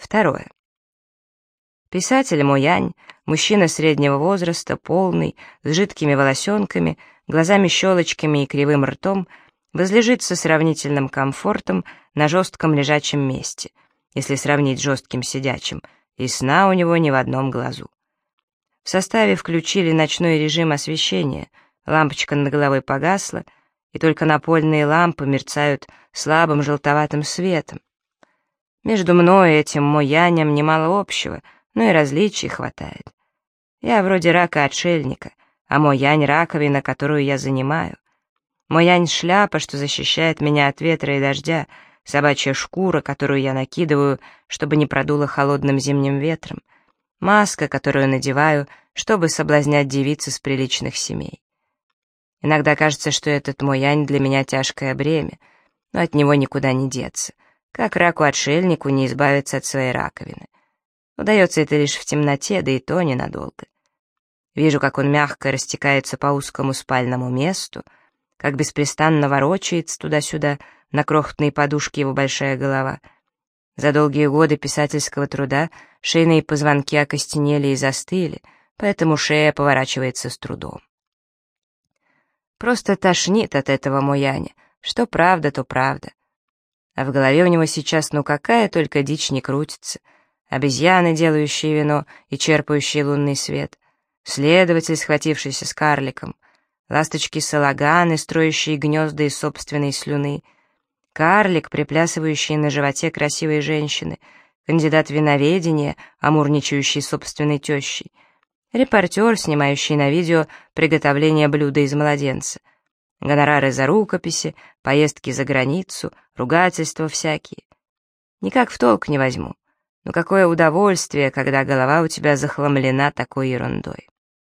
Второе. Писатель Мо Янь, мужчина среднего возраста, полный, с жидкими волосенками, глазами-щелочками и кривым ртом, возлежит со сравнительным комфортом на жестком лежачем месте, если сравнить с жестким сидячим, и сна у него ни в одном глазу. В составе включили ночной режим освещения, лампочка над головой погасла, и только напольные лампы мерцают слабым желтоватым светом. Между мной и этим Мо Янем немало общего, но и различий хватает. Я вроде рака-отшельника, а Мо Янь — раковина, которую я занимаю. Мо Янь — шляпа, что защищает меня от ветра и дождя, собачья шкура, которую я накидываю, чтобы не продуло холодным зимним ветром, маска, которую надеваю, чтобы соблазнять девиц из приличных семей. Иногда кажется, что этот Мо Янь для меня тяжкое бремя, но от него никуда не деться, как раку-отшельнику не избавиться от своей раковины. Удается это лишь в темноте, да и то ненадолго. Вижу, как он мягко растекается по узкому спальному месту, как беспрестанно ворочается туда-сюда на крохотной подушке его большая голова. За долгие годы писательского труда шейные позвонки окостенели и застыли, поэтому шея поворачивается с трудом. Просто тошнит от этого Мо Яня. Что правда, то правда. А в голове у него сейчас ну какая только дичь не крутится. Обезьяны, делающие вино и черпающие лунный свет, следователь, схватившийся с карликом, ласточки-салаганы, строящие гнезда из собственной слюны, карлик, приплясывающий на животе красивой женщины, кандидат виноведения, амурничающий собственной тещей, репортер, снимающий на видео приготовление блюда из младенца, гонорары за рукописи, поездки за границу, ругательства всякие. Никак в толк не возьму. Но какое удовольствие, когда голова у тебя захламлена такой ерундой.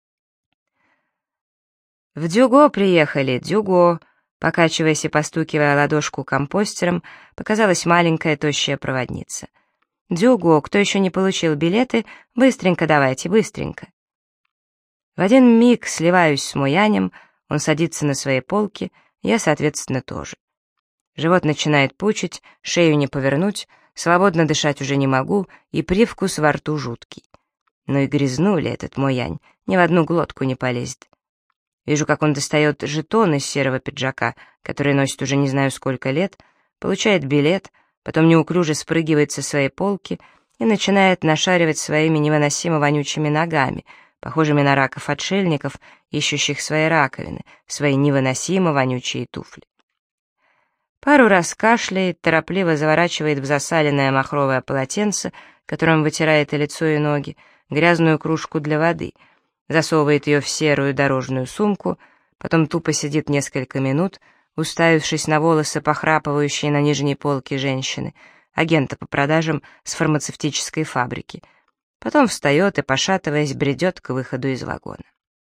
В Дюго приехали, Дюго, покачиваясь и постукивая ладошку компостером, показалась маленькая тощая проводница. Дюго, кто еще не получил билеты, быстренько давайте, быстренько. В один миг сливаюсь с Мо Янем, он садится на своей полке, я, соответственно, тоже. Живот начинает пучить, шею не повернуть, свободно дышать уже не могу, и привкус во рту жуткий. Ну и грязнули этот Мо Янь, ни в одну глотку не полезет. Вижу, как он достает жетон из серого пиджака, который носит уже не знаю сколько лет, получает билет, потом неуклюже спрыгивает со своей полки и начинает нашаривать своими невыносимо вонючими ногами, похожими на раков-отшельников, ищущих свои раковины, свои невыносимо вонючие туфли. Пару раз кашляет, торопливо заворачивает в засаленное махровое полотенце, которым вытирает и лицо, и ноги, грязную кружку для воды, засовывает ее в серую дорожную сумку, потом тупо сидит несколько минут, уставившись на волосы, похрапывающие на нижней полке женщины, агента по продажам с фармацевтической фабрики. Потом встает и, пошатываясь, бредет к выходу из вагона.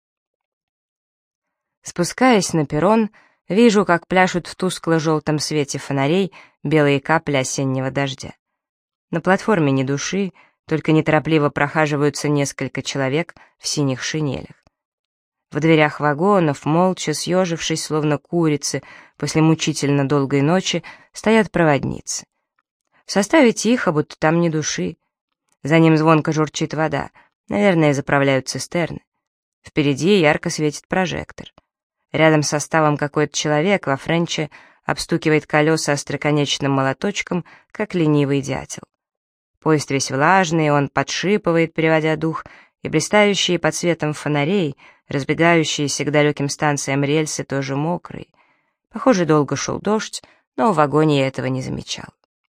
Спускаясь на перрон, вижу, как пляшут в тускло-желтом свете фонарей белые капли осеннего дождя. На платформе ни души, только неторопливо прохаживаются несколько человек в синих шинелях. В дверях вагонов, молча съежившись, словно курицы, после мучительно долгой ночи, стоят проводницы. В составе тихо, будто там ни души. За ним звонко журчит вода, наверное, заправляют цистерны. Впереди ярко светит прожектор. Рядом с составом какой-то человек во френче обстукивает колеса остроконечным молоточком, как ленивый дятел. Поезд весь влажный, он подшипывает, переводя дух, и блистающие под светом фонарей, разбегающиеся к далеким станциям рельсы, тоже мокрые. Похоже, долго шел дождь, но в вагоне я этого не замечал.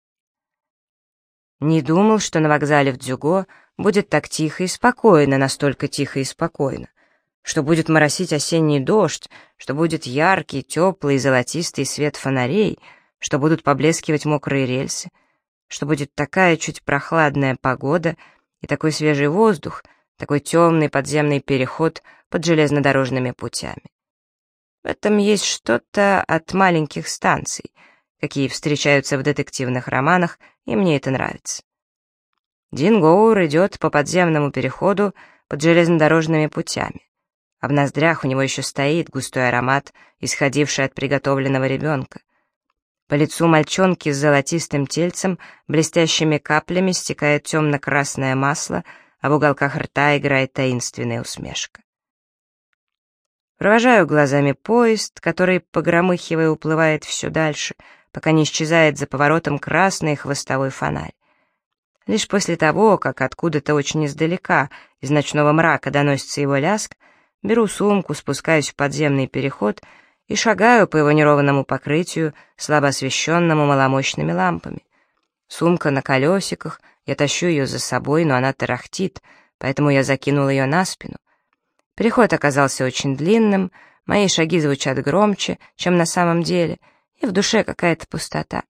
Не думал, что на вокзале в Дзюго будет так тихо и спокойно, настолько тихо и спокойно, что будет моросить осенний дождь, что будет яркий, теплый, золотистый свет фонарей, что будут поблескивать мокрые рельсы, что будет такая чуть прохладная погода и такой свежий воздух, такой темный подземный переход под железнодорожными путями. В этом есть что-то от маленьких станций, какие встречаются в детективных романах, и мне это нравится. Дин Гоур идет по подземному переходу под железнодорожными путями, а в ноздрях у него еще стоит густой аромат, исходивший от приготовленного ребенка. По лицу мальчонки с золотистым тельцем блестящими каплями стекает темно-красное масло, а в уголках рта играет таинственная усмешка. Провожаю глазами поезд, который, погромыхивая, уплывает все дальше, пока не исчезает за поворотом красный хвостовой фонарь. Лишь после того, как откуда-то очень издалека, из ночного мрака доносится его лязг, беру сумку, спускаюсь в подземный переход и шагаю по его неровному покрытию, слабо освещенному маломощными лампами. Сумка на колесиках, я тащу ее за собой, но она тарахтит, поэтому я закинул ее на спину. Переход оказался очень длинным, мои шаги звучат громче, чем на самом деле, и в душе какая-то пустота.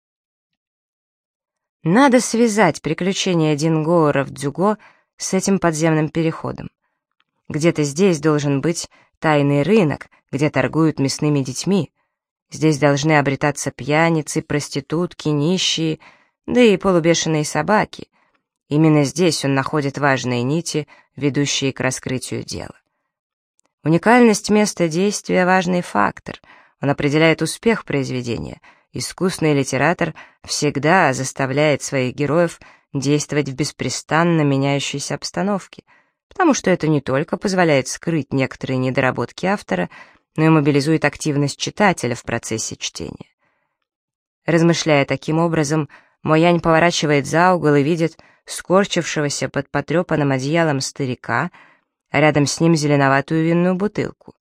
Надо связать приключения Дингоура в Дзюго с этим подземным переходом. Где-то здесь должен быть тайный рынок, где торгуют мясными детьми. Здесь должны обретаться пьяницы, проститутки, нищие, да и полубешеные собаки. Именно здесь он находит важные нити, ведущие к раскрытию дела. Уникальность места действия — важный фактор. Он определяет успех произведения. Искусный литератор всегда заставляет своих героев действовать в беспрестанно меняющейся обстановке, потому что это не только позволяет скрыть некоторые недоработки автора, но и мобилизует активность читателя в процессе чтения. Размышляя таким образом, Мо-Янь поворачивает за угол и видит скорчившегося под потрепанным одеялом старика, а рядом с ним зеленоватую винную бутылку.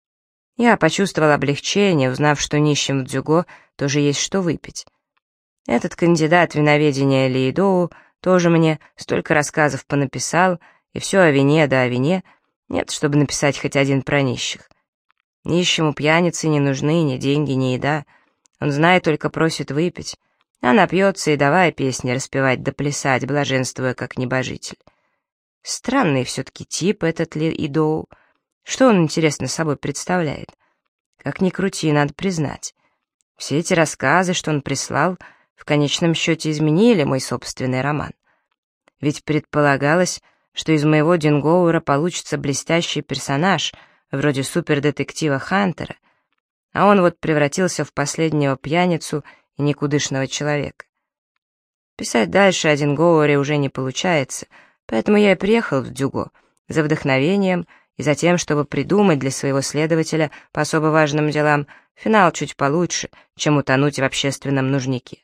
Я почувствовал облегчение, узнав, что нищим в Дзюго тоже есть что выпить. Этот кандидат виноведения Ли Доу тоже мне столько рассказов понаписал, и все о вине да о вине, нет, чтобы написать хоть один про нищих. Нищему пьянице не нужны ни деньги, ни еда, он знает, только просит выпить, а напьется и давай песни распевать да плясать, блаженствуя как небожитель. Странный все-таки тип этот Ли Доу. Что он, интересно, собой представляет? Как ни крути, надо признать. Все эти рассказы, что он прислал, в конечном счете изменили мой собственный роман. Ведь предполагалось, что из моего Дингоура получится блестящий персонаж, вроде супердетектива Хантера, а он вот превратился в последнего пьяницу и никудышного человека. Писать дальше о Дингоуре уже не получается, поэтому я и приехал в Дзюго за вдохновением и за тем, чтобы придумать для своего следователя по особо важным делам финал чуть получше, чем утонуть в общественном нужнике.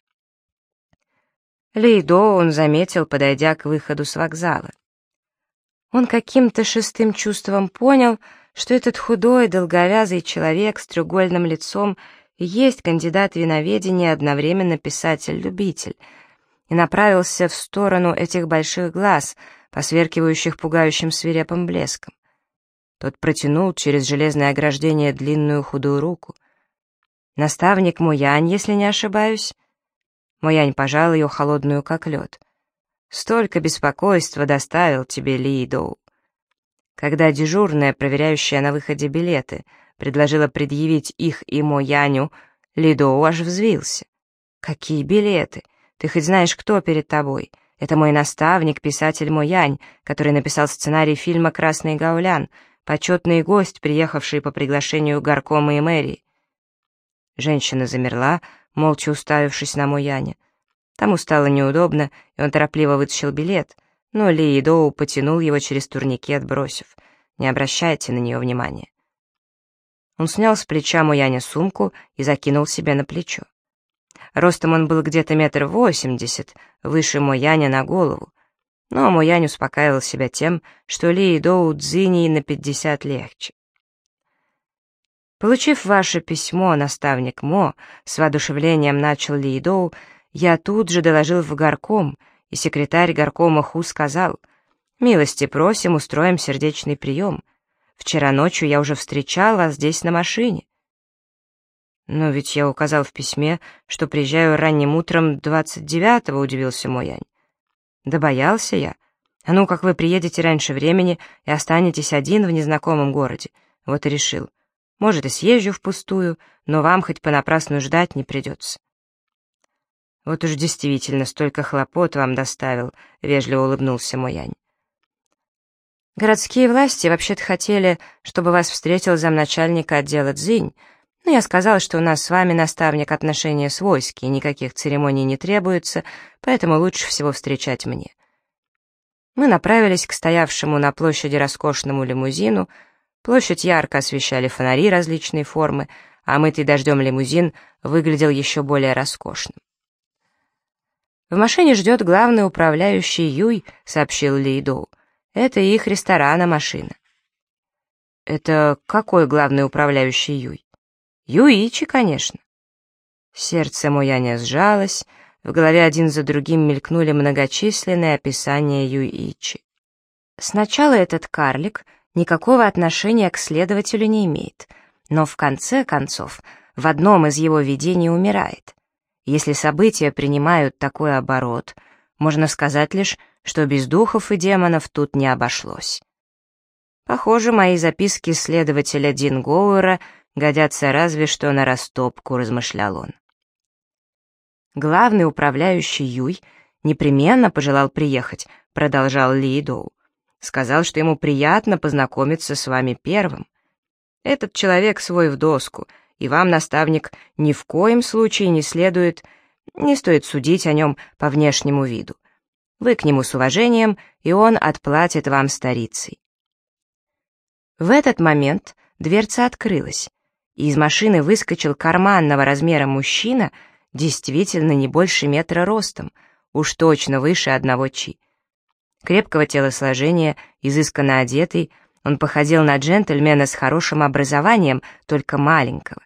Ли До он заметил, подойдя к выходу с вокзала. Он каким-то шестым чувством понял, что этот худой, долговязый человек с треугольным лицом и есть кандидат виноведения, одновременно писатель-любитель, и направился в сторону этих больших глаз, посверкивающих пугающим свирепым блеском. Тот протянул через железное ограждение длинную худую руку. «Наставник Мо-Янь, если не ошибаюсь?» Мо-Янь пожал ее холодную, как лед. «Столько беспокойства доставил тебе Ли Доу». Когда дежурная, проверяющая на выходе билеты, предложила предъявить их и Мо-Яню, Ли Доу аж взвился. «Какие билеты? Ты хоть знаешь, кто перед тобой? Это мой наставник, писатель Мо-Янь, который написал сценарий фильма «Красный гаулян», почетный гость, приехавший по приглашению горкома и мэрии». Женщина замерла, молча уставившись на Мо-Яня. Тому стало неудобно, и он торопливо вытащил билет, но Ли Доу потянул его через турникет, бросив: «Не обращайте на нее внимания». Он снял с плеча Мо-Яня сумку и закинул себе на плечо. Ростом он был где-то 1,80 м, выше Мо-Яня на голову, но Мо-Янь успокаивал себя тем, что Ли Доу дзиней на 50 легче. «Получив ваше письмо, наставник Мо», — с воодушевлением начал Ли Доу, «я тут же доложил в горком, и секретарь горкома Ху сказал: «Милости просим, устроим сердечный прием. Вчера ночью я уже встречал вас здесь на машине». «Но ведь я указал в письме, что приезжаю ранним утром 29-го», — удивился Мо-Янь. «Да боялся я. А ну, как вы приедете раньше времени и останетесь один в незнакомом городе, вот и решил. Может, и съезжу впустую, но вам хоть понапрасну ждать не придется». «Вот уж действительно столько хлопот вам доставил», — вежливо улыбнулся Мо-Янь. «Городские власти вообще-то хотели, чтобы вас встретил замначальника отдела Цзинь, Но я сказала, что у нас с вами, наставник, отношения свойские, никаких церемоний не требуется, поэтому лучше всего встречать мне. Мы направились к стоявшему на площади роскошному лимузину. Площадь ярко освещали фонари различной формы, а мытый дождем лимузин выглядел еще более роскошным. «В машине ждет главный управляющий Юй», — сообщил Ли Доу. «Это их ресторана машина». «Это какой главный управляющий Юй?» «Юичи, конечно». Сердце Мояня сжалось, в голове один за другим мелькнули многочисленные описания Юичи. Сначала этот карлик никакого отношения к следователю не имеет, но в конце концов в одном из его видений умирает. Если события принимают такой оборот, можно сказать лишь, что без духов и демонов тут не обошлось. Похоже, мои записки следователя Дингоуэра годятся разве что на растопку, размышлял он. Главный управляющий Юй непременно пожелал приехать, продолжал Ли Доу. Сказал, что ему приятно познакомиться с вами первым. Этот человек свой в доску, и вам, наставник, ни в коем случае не стоит судить о нем по внешнему виду. Вы к нему с уважением, и он отплатит вам старицей. В этот момент дверца открылась, и из машины выскочил карманного размера мужчина, действительно не больше метра ростом, уж точно выше 1 чи. Крепкого телосложения, изысканно одетый, он походил на джентльмена с хорошим образованием, только маленького.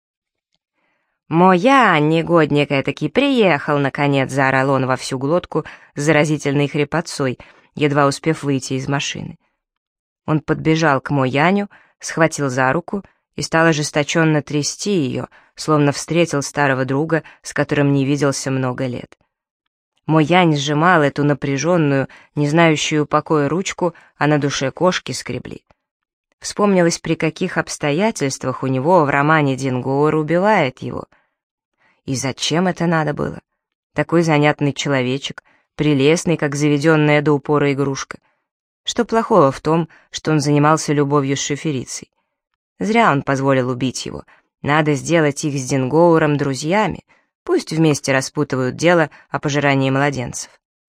«Моя, негодник этакий, приехал, наконец!» — заорал он во всю глотку с заразительной хрипотцой, едва успев выйти из машины. Он подбежал к Мояню, схватил за руку и стал ожесточенно трясти ее, словно встретил старого друга, с которым не виделся много лет. Моянь сжимал эту напряженную, не знающую покоя ручку, а на душе кошки скребли. Вспомнилось, при каких обстоятельствах у него в романе Дингоуэр убивает его. И зачем это надо было? Такой занятный человечек, прелестный, как заведенная до упора игрушка. Что плохого в том, что он занимался любовью с шоферицей? Зря он позволил убить его. Надо сделать их с Дингоуэром друзьями, пусть вместе распутывают дело о пожирании младенцев.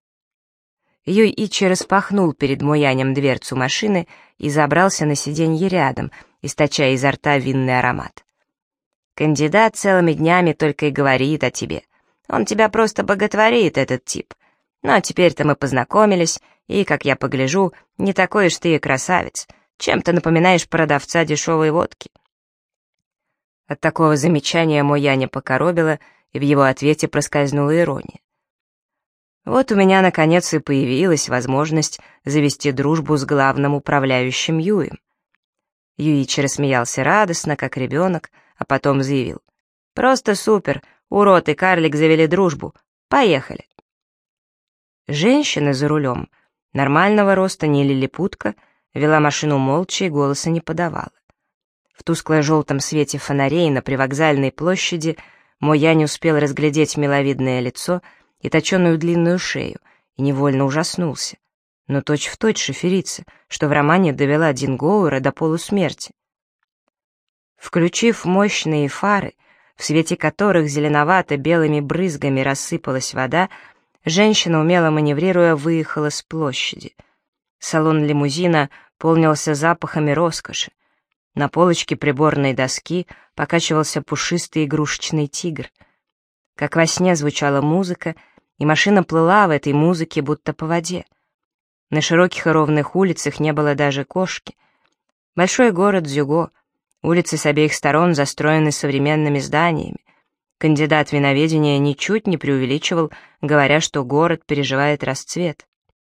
Юичи распахнул перед Моянем дверцу машины и забрался на сиденье рядом, источая изо рта винный аромат. «Кандидат целыми днями только и говорит о тебе. Он тебя просто боготворит, этот тип. Но теперь-то мы познакомились, и, как я погляжу, не такой уж ты и красавец. Чем-то напоминаешь продавца дешевой водки». От такого замечания Мояня покоробило, и в его ответе проскользнула ирония. Вот у меня, наконец, и появилась возможность завести дружбу с главным управляющим Юем. Юичи рассмеялся радостно, как ребенок, а потом заявил: «Просто супер, урод и карлик завели дружбу. Поехали». Женщина за рулем, нормального роста, не лилипутка, вела машину молча и голоса не подавала. В тускло-желтом свете фонарей на привокзальной площади Моянь успел разглядеть миловидное лицо и точеную длинную шею, и невольно ужаснулся. Но точь-в-точь шоферица, что в романе довела Дингоуэра до полусмерти. Включив мощные фары, в свете которых зеленовато-белыми брызгами рассыпалась вода, женщина, умело маневрируя, выехала с площади. Салон лимузина полнился запахами роскоши. На полочке приборной доски покачивался пушистый игрушечный тигр. Как во сне звучала музыка, и машина плыла в этой музыке, будто по воде. На широких и ровных улицах не было даже кошки. Большой город Дзюго. Улицы с обеих сторон застроены современными зданиями. Кандидат виноведения ничуть не преувеличивал, говоря, что город переживает расцвет.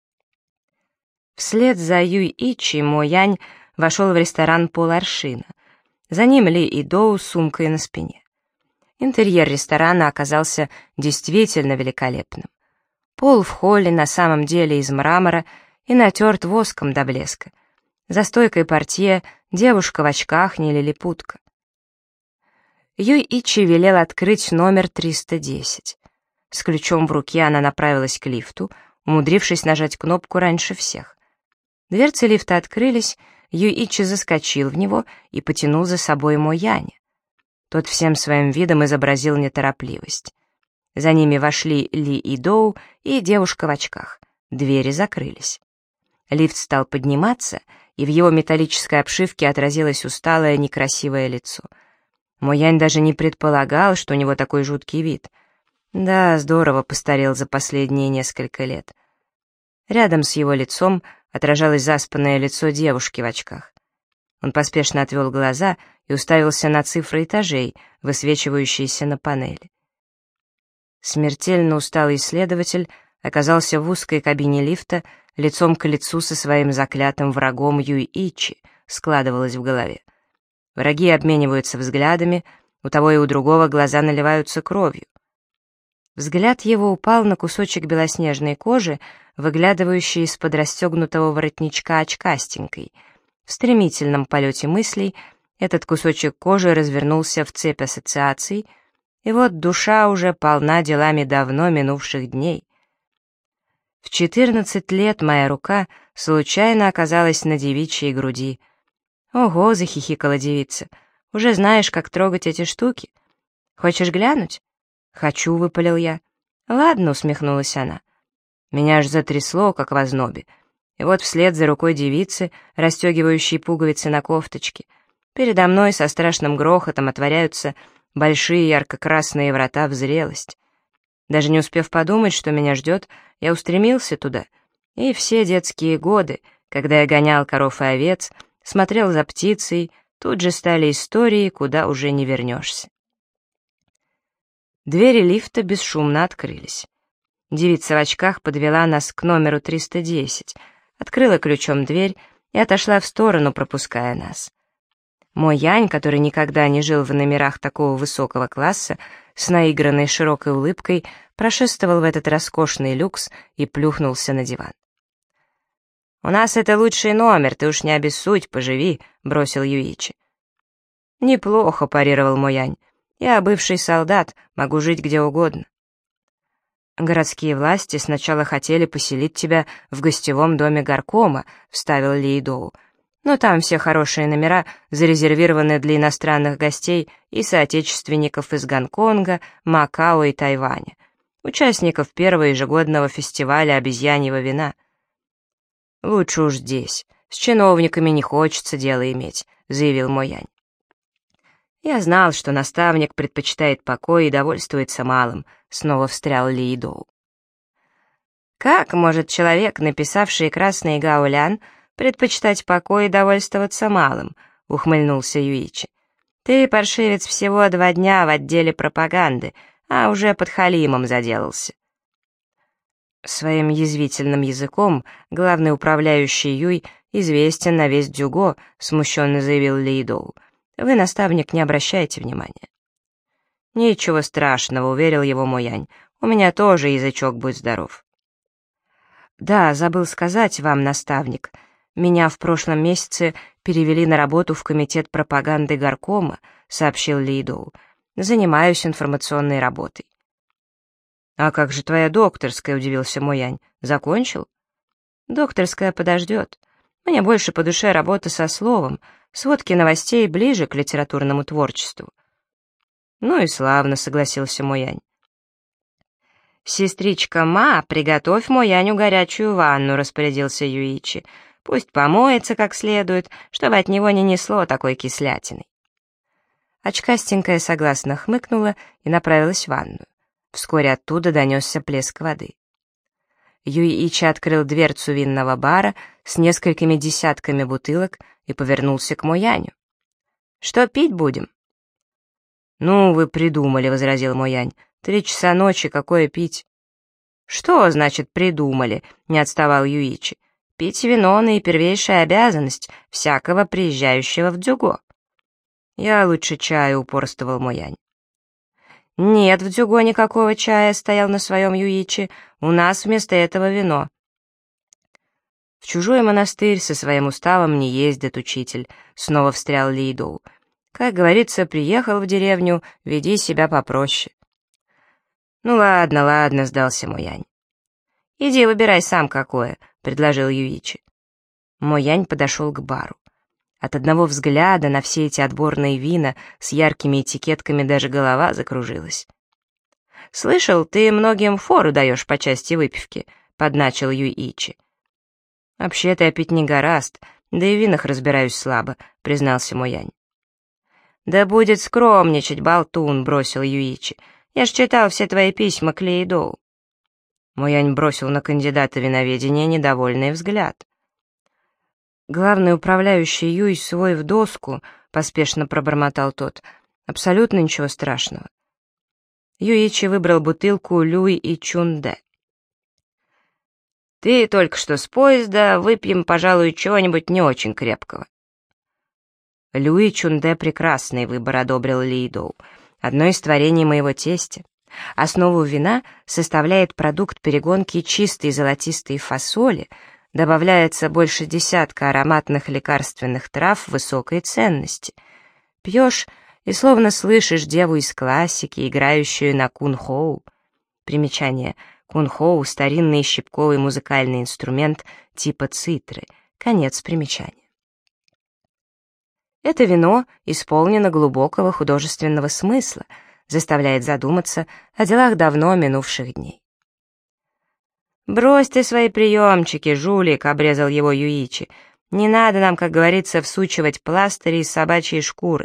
Вслед за Юичи Моянь вошел в ресторан «Поларшина». За ним Ли и Доу с сумкой на спине. Интерьер ресторана оказался действительно великолепным. Пол в холле на самом деле из мрамора и натерт воском до блеска. За стойкой портье девушка в очках, не лилипутка. Юичи велел открыть номер 310. С ключом в руке она направилась к лифту, умудрившись нажать кнопку раньше всех. Дверцы лифта открылись, Юичи заскочил в него и потянул за собой Мояня. Тот всем своим видом изобразил неторопливость. За ними вошли Ли и Доу и девушка в очках. Двери закрылись. Лифт стал подниматься, и в его металлической обшивке отразилось усталое, некрасивое лицо. Мо Янь даже не предполагал, что у него такой жуткий вид. Да, здорово постарел за последние несколько лет. Рядом с его лицом отражалось заспанное лицо девушки в очках. Он поспешно отвел глаза и уставился на цифры этажей, высвечивающиеся на панели. Смертельно усталый исследователь оказался в узкой кабине лифта, лицом к лицу со своим заклятым врагом Юй-Ичи, складывалось в голове. Враги обмениваются взглядами, у того и у другого глаза наливаются кровью. Взгляд его упал на кусочек белоснежной кожи, выглядывающий из-под расстегнутого воротничка очкастенькой. В стремительном полете мыслей этот кусочек кожи развернулся в цепь ассоциаций, и вот душа уже полна делами давно минувших дней. В 14 лет моя рука случайно оказалась на девичьей груди. «Ого!» — захихикала девица. «Уже знаешь, как трогать эти штуки? Хочешь глянуть?» «Хочу», — выпалил я. «Ладно», — усмехнулась она. Меня аж затрясло, как в ознобе. И вот вслед за рукой девицы, расстегивающей пуговицы на кофточке, передо мной со страшным грохотом отворяются большие ярко-красные врата в зрелость. Даже не успев подумать, что меня ждет, я устремился туда, и все детские годы, когда я гонял коров и овец, смотрел за птицей, тут же стали истории, куда уже не вернешься. Двери лифта бесшумно открылись. Девица в очках подвела нас к номеру 310, открыла ключом дверь и отошла в сторону, пропуская нас. Мо Янь, который никогда не жил в номерах такого высокого класса, с наигранной широкой улыбкой прошествовал в этот роскошный люкс и плюхнулся на диван. «У нас это лучший номер, ты уж не обессудь, поживи», — бросил Юичи. «Неплохо», — парировал Мо Янь. «Я бывший солдат, могу жить где угодно». «Городские власти сначала хотели поселить тебя в гостевом доме горкома», — вставил Ли Доу. «Но там все хорошие номера зарезервированы для иностранных гостей и соотечественников из Гонконга, Макао и Тайваня, участников первого ежегодного фестиваля обезьяньего вина». «Лучше уж здесь, с чиновниками не хочется дело иметь», — заявил Мо Янь. «Я знал, что наставник предпочитает покой и довольствуется малым», — снова встрял Ли Доу. «Как может человек, написавший «Красный Гаулян», предпочитать покой и довольствоваться малым?» — ухмыльнулся Юичи. «Ты, паршивец, всего 2 дня в отделе пропаганды, а уже под халимом заделался». Своим язвительным языком главный управляющий Юй известен на весь Дзюго, смущенно заявил Ли Доу. «Вы, наставник, не обращайте внимания». «Ничего страшного», — уверил его Мо Янь. «У меня тоже язычок, будь здоров». «Да, забыл сказать вам, наставник. Меня в прошлом месяце перевели на работу в комитет пропаганды горкома», — сообщил Ли Доу. «Занимаюсь информационной работой». «А как же твоя докторская?» — удивился Мо Янь. «Закончил?» «Докторская подождет. Мне больше по душе работа со словом, сводки новостей ближе к литературному творчеству». «Ну и славно», — согласился Мо Янь. «Сестричка Ма, приготовь Мо Яню горячую ванну», — распорядился Юичи. «Пусть помоется как следует, чтобы от него не несло такой кислятиной». Очкастенькая согласно хмыкнула и направилась в ванную. Вскоре оттуда донесся плеск воды. Юичи открыл дверцу винного бара с несколькими десятками бутылок и повернулся к Мо Яню. «Что пить будем?» «Ну, вы придумали», — возразил Мо Янь. 3 часа ночи, какое пить?» «Что значит «придумали»?» — не отставал Юичи. «Пить вино — наипервейшая обязанность всякого приезжающего в Дзюго». «Я лучше чая», — упорствовал Мо Янь. «Нет в Дзюго никакого чая», — стоял на своем Юичи. «У нас вместо этого вино». «В чужой монастырь со своим уставом не ездит учитель», — снова встрял Ли Доу. «Как говорится, приехал в деревню, веди себя попроще». «Ну ладно, ладно», — сдался Мо Янь. «Иди выбирай сам какое», — предложил Юичи. Мо Янь подошел к бару. От одного взгляда на все эти отборные вина с яркими этикетками даже голова закружилась. «Слышал, ты многим фору даешь по части выпивки», — подначил Юичи. «Вообще-то я пить не гораст, да и в винах разбираюсь слабо», — признался Моянь. «Да будет скромничать, болтун», — бросил Юичи. «Я ж читал все твои письма к Лейдоу». Моянь бросил на кандидата виноведения недовольный взгляд. «Главный управляющий Юй свой в доску», — поспешно пробормотал тот. «Абсолютно ничего страшного». Юичи выбрал бутылку Люй и Чунде. «Ты только что с поезда, выпьем, пожалуй, чего-нибудь не очень крепкого». «Люй и Чунде — прекрасный выбор», — одобрил Лейдоу. «Одно из творений моего тестя. Основу вина составляет продукт перегонки чистой золотистой фасоли, добавляется больше десятка ароматных лекарственных трав высокой ценности. Пьешь и словно слышишь деву из классики, играющую на кунхоу». Примечание. Кунхоу — старинный щипковый музыкальный инструмент типа цитры. Конец примечания. Это вино исполнено глубокого художественного смысла, заставляет задуматься о делах давно минувших дней. «Брось ты свои приемчики, жулик», — обрезал его Юичи. «Не надо нам, как говорится, всучивать пластыри из собачьей шкуры».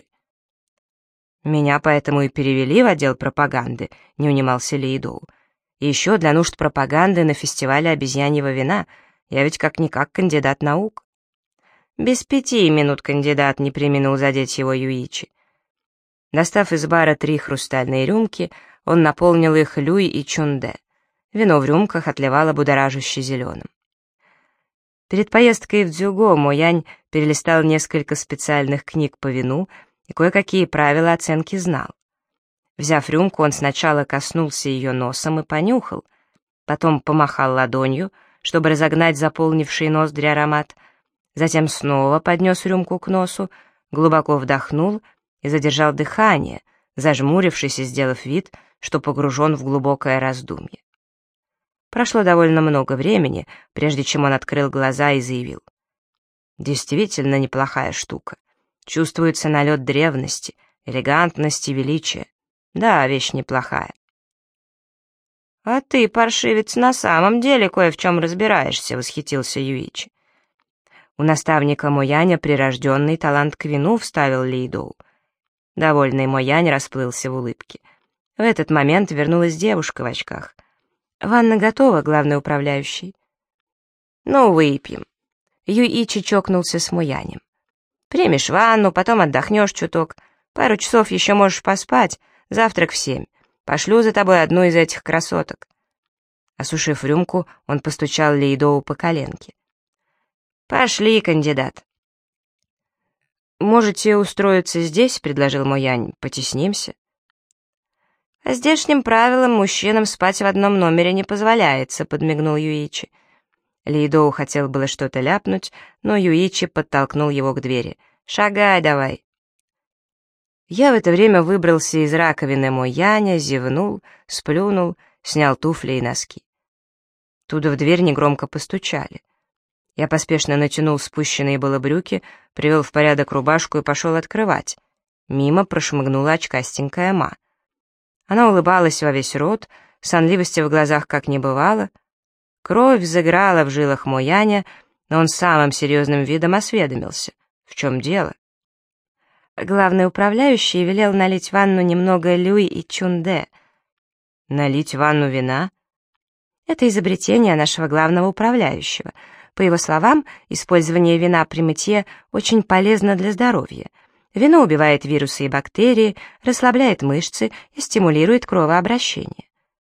«Меня поэтому и перевели в отдел пропаганды», — не унимался Лейдоу. «И еще для нужд пропаганды на фестивале обезьяньего вина. Я ведь как-никак кандидат наук». «Без 5 минут кандидат», — не преминул задеть его Юичи. Достав из бара 3 хрустальные рюмки, он наполнил их Люй и Чунде. Вино в рюмках отливало будоражуще зеленым. Перед поездкой в Дзюго Моянь перелистал несколько специальных книг по вину и кое-какие правила оценки знал. Взяв рюмку, он сначала коснулся ее носом и понюхал, потом помахал ладонью, чтобы разогнать заполнивший ноздри аромат, затем снова поднес рюмку к носу, глубоко вдохнул и задержал дыхание, зажмурившись и сделав вид, что погружен в глубокое раздумье. Прошло довольно много времени, прежде чем он открыл глаза и заявил: «Действительно неплохая штука. Чувствуется налет древности, элегантности, величия. Да, вещь неплохая». «А ты, паршивец, на самом деле кое в чем разбираешься», — восхитился Юичи. «У наставника Мояня прирожденный талант к вину», — вставил Лейдоу. Довольный Моянь расплылся в улыбке. В этот момент вернулась девушка в очках. «Ванна готова, главный управляющий». «Ну, выпьем». Юичи чокнулся с Моянем. «Примешь ванну, потом отдохнешь чуток. Пару часов еще можешь поспать. Завтрак в 7. Пошлю за тобой одну из этих красоток». Осушив рюмку, он постучал Лейдоу по коленке. «Пошли, кандидат». «Можете устроиться здесь», — предложил Моянь. «Потеснимся». «По здешним правилам мужчинам спать в одном номере не позволяется», — подмигнул Юичи. Лейдоу хотел было что-то ляпнуть, но Юичи подтолкнул его к двери. «Шагай давай». Я в это время выбрался из раковины Мояня, зевнул, сплюнул, снял туфли и носки. Туда в дверь негромко постучали. Я поспешно натянул спущенные было брюки, привел в порядок рубашку и пошел открывать. Мимо прошмыгнула очкастенькая Ма. Она улыбалась во весь рот, сонливости в глазах как не бывало. Кровь взыграла в жилах Мояня, но он самым серьезным видом осведомился. В чем дело? Главный управляющий велел налить в ванну немного Люй и Чунде. Налить в ванну вина? Это изобретение нашего главного управляющего. По его словам, использование вина при мытье очень полезно для здоровья. Вино убивает вирусы и бактерии, расслабляет мышцы и стимулирует кровообращение.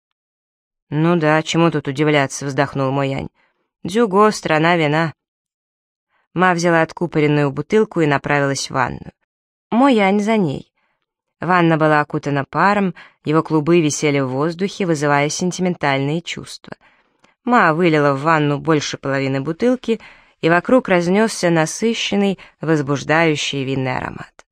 «Ну да, чему тут удивляться», — вздохнул Моянь. «Дзюго — страна вина». Ма взяла откупоренную бутылку и направилась в ванную. Моянь за ней. Ванна была окутана паром, его клубы висели в воздухе, вызывая сентиментальные чувства. Ма вылила в ванну больше половины бутылки, и вокруг разнесся насыщенный, возбуждающий винный аромат.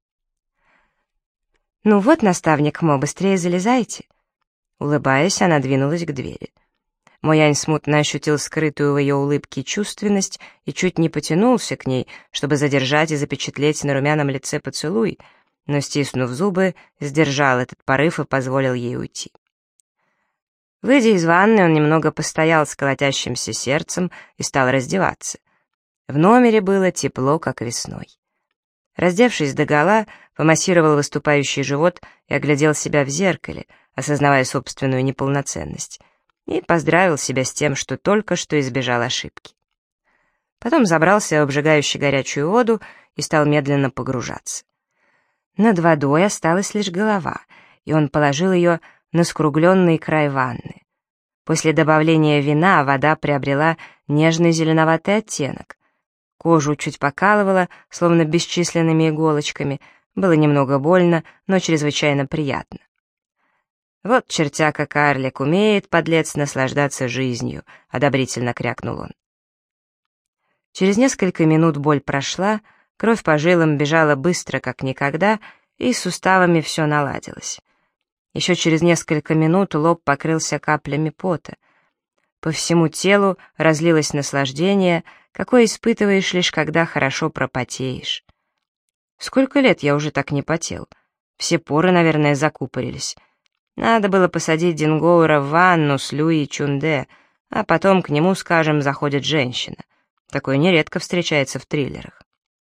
«Ну вот, наставник Мо, быстрее залезайте». Улыбаясь, она двинулась к двери. Моянь смутно ощутил скрытую в ее улыбке чувственность и чуть не потянулся к ней, чтобы задержать и запечатлеть на румяном лице поцелуй, но, стиснув зубы, сдержал этот порыв и позволил ей уйти. Выйдя из ванны, он немного постоял с колотящимся сердцем и стал раздеваться. В номере было тепло, как весной. Раздевшись догола, помассировал выступающий живот и оглядел себя в зеркале, осознавая собственную неполноценность, и поздравил себя с тем, что только что избежал ошибки. Потом забрался в обжигающую горячую воду и стал медленно погружаться. Над водой осталась лишь голова, и он положил ее на скругленный край ванны. После добавления вина вода приобрела нежный зеленоватый оттенок. Кожу чуть покалывало, словно бесчисленными иголочками. Было немного больно, но чрезвычайно приятно. «Вот чертяка карлик, умеет, подлец, наслаждаться жизнью», — одобрительно крякнул он. Через несколько минут боль прошла, кровь по жилам бежала быстро, как никогда, и с суставами все наладилось. Еще через несколько минут лоб покрылся каплями пота. По всему телу разлилось наслаждение, какое испытываешь лишь когда хорошо пропотеешь. Сколько лет я уже так не потел? Все поры, наверное, закупорились. Надо было посадить Дингоура в ванну с Люи Чунде, а потом к нему, скажем, заходит женщина. Такое нередко встречается в триллерах.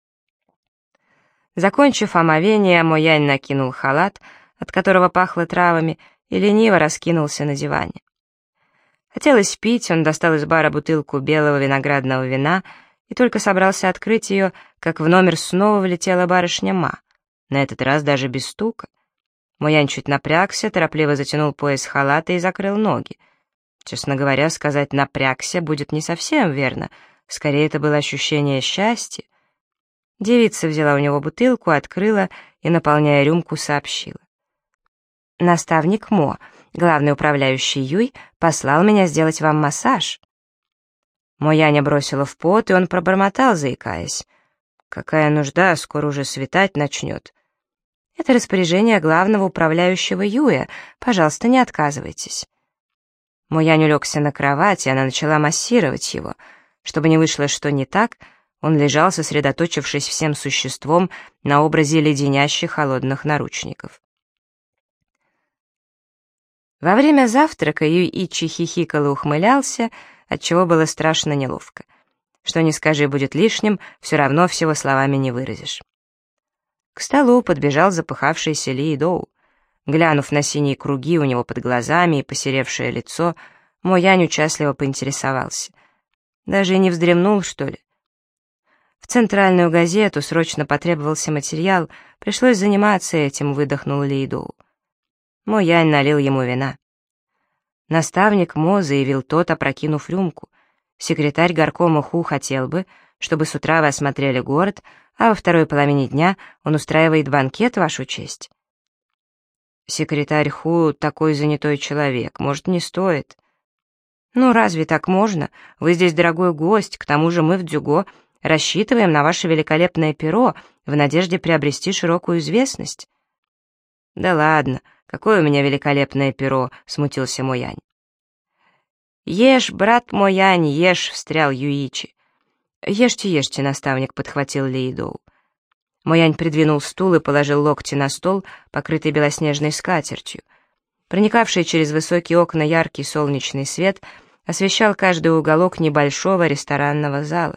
Закончив омовение, Моянь накинул халат, от которого пахло травами, и лениво раскинулся на диване. Хотелось пить, он достал из бара бутылку белого виноградного вина и только собрался открыть ее, как в номер снова влетела барышня Ма, на этот раз даже без стука. Моянь чуть напрягся, торопливо затянул пояс халата и закрыл ноги. Честно говоря, сказать «напрягся» будет не совсем верно, скорее это было ощущение счастья. Девица взяла у него бутылку, открыла и, наполняя рюмку, сообщила. «Наставник Мо, главный управляющий Юй, послал меня сделать вам массаж». Мояня бросила в пот, и он пробормотал, заикаясь. «Какая нужда, скоро уже светать начнет». «Это распоряжение главного управляющего Юя, пожалуйста, не отказывайтесь». Моянь улегся на кровать, и она начала массировать его. Чтобы не вышло что не так, он лежал, сосредоточившись всем существом на образе леденящих холодных наручников. Во время завтрака Юйичи хихикал и ухмылялся, отчего было страшно неловко. Что ни скажи, будет лишним, все равно всего словами не выразишь. К столу подбежал запыхавшийся Ли Доу. Глянув на синие круги у него под глазами и посеревшее лицо, Моянь участливо поинтересовался. Даже и не вздремнул, что ли? В центральную газету срочно потребовался материал, пришлось заниматься этим, выдохнул Ли Доу. Моянь налил ему вина. Наставник Мо, заявил тот, опрокинув рюмку. Секретарь горкома Ху хотел бы, чтобы с утра вы осмотрели город, а во второй половине дня он устраивает банкет, вашу честь. Секретарь Ху такой занятой человек, может, не стоит. Ну, разве так можно? Вы здесь дорогой гость, к тому же мы в Дзюго рассчитываем на ваше великолепное перо в надежде приобрести широкую известность. Да ладно, какое у меня великолепное перо, смутился Моянь. Ешь, брат Моянь, ешь, встрял Юичи. Ешьте, ешьте, наставник, подхватил Лейдоу. Моянь придвинул стул и положил локти на стол, покрытый белоснежной скатертью. Проникавший через высокие окна яркий солнечный свет освещал каждый уголок небольшого ресторанного зала.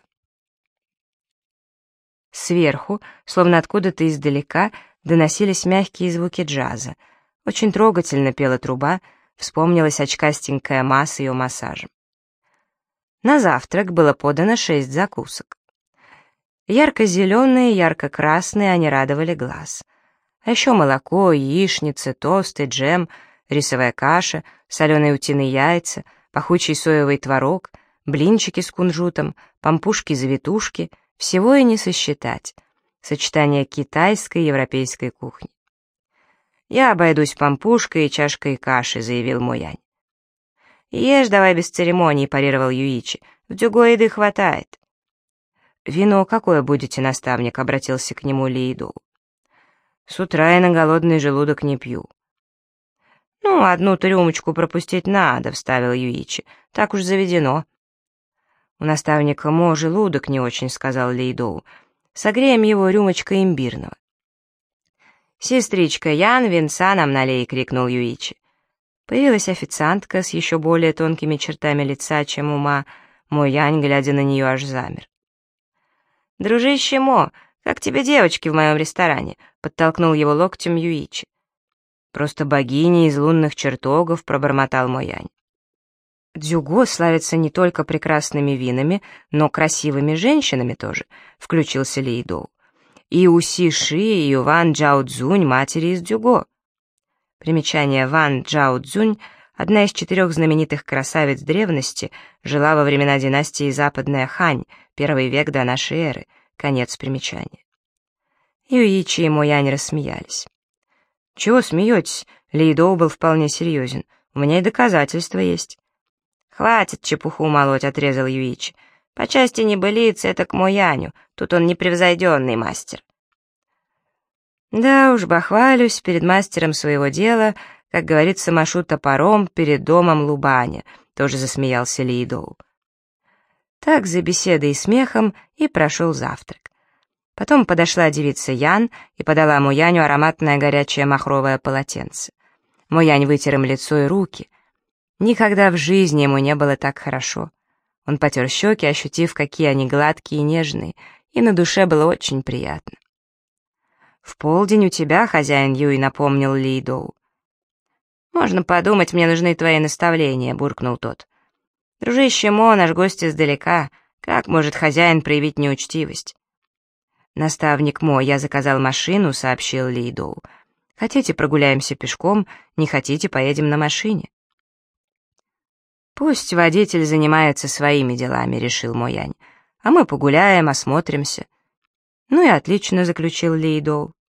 Сверху, словно откуда-то издалека, доносились мягкие звуки джаза. Очень трогательно пела труба, вспомнилась очкастенькая Ма с ее массажем. На завтрак было подано 6 закусок. Ярко-зеленые, ярко-красные они радовали глаз. А еще молоко, яичницы, тосты, джем, рисовая каша, соленые утиные яйца, пахучий соевый творог, блинчики с кунжутом, пампушки-завитушки, всего и не сосчитать. Сочетание китайской и европейской кухни. «Я обойдусь пампушкой и чашкой каши», — заявил Моянь. «Ешь давай без церемоний», — парировал Юичи. «В Дзюго еды хватает». «Вино какое будете, наставник?» — обратился к нему Лейдоу. «С утра я на голодный желудок не пью». «Ну, одну-то рюмочку пропустить надо», — вставил Юичи. «Так уж заведено». «У наставника Мо желудок не очень», — сказал Лейдоу. «Согреем его рюмочкой имбирного». «Сестричка Ян, винца нам налей!» — крикнул Юичи. Появилась официантка с еще более тонкими чертами лица, чем у Ма. Мо Янь, глядя на нее, аж замер. «Дружище Мо, как тебе девочки в моем ресторане?» — подтолкнул его локтем Юичи. «Просто богини из лунных чертогов», — пробормотал Мо Янь. «Дзюго славится не только прекрасными винами, но красивыми женщинами тоже», — включился Лейдоу. «И у Си Ши, и у Ван Джао Цзунь, матери из Дзюго». Примечание: Ван Джао Цзунь, одна из 4 знаменитых красавиц древности, жила во времена династии Западная Хань, 1 век до нашей эры. Конец примечания. Юичи и Мо Янь рассмеялись. «Чего смеетесь?» Лейдоу был вполне серьезен. «У меня и доказательства есть». «Хватит чепуху молоть», — отрезал Юичи. «По части небылиц это к Мо Яню, тут он непревзойденный мастер». «Да уж, бахвалюсь перед мастером своего дела, как говорится, машу топором перед домом Лубаня», — тоже засмеялся Лейдоу. Так за беседой и смехом и прошел завтрак. Потом подошла девица Ян и подала Мо Яню ароматное горячее махровое полотенце. Мо Янь вытер им лицо и руки. Никогда в жизни ему не было так хорошо. Он потер щеки, ощутив, какие они гладкие и нежные, и на душе было очень приятно. «В полдень у тебя, хозяин Юй», — напомнил Лейдоу. «Можно подумать, мне нужны твои наставления», — буркнул тот. «Дружище Мо, наш гость издалека, как может хозяин проявить неучтивость?» «Наставник Мо, я заказал машину», — сообщил Лейдоу. «Хотите, прогуляемся пешком, не хотите, поедем на машине». «Пусть водитель занимается своими делами», — решил Мо Янь. «А мы погуляем, осмотримся». «Ну и отлично», — заключил Лейдоу.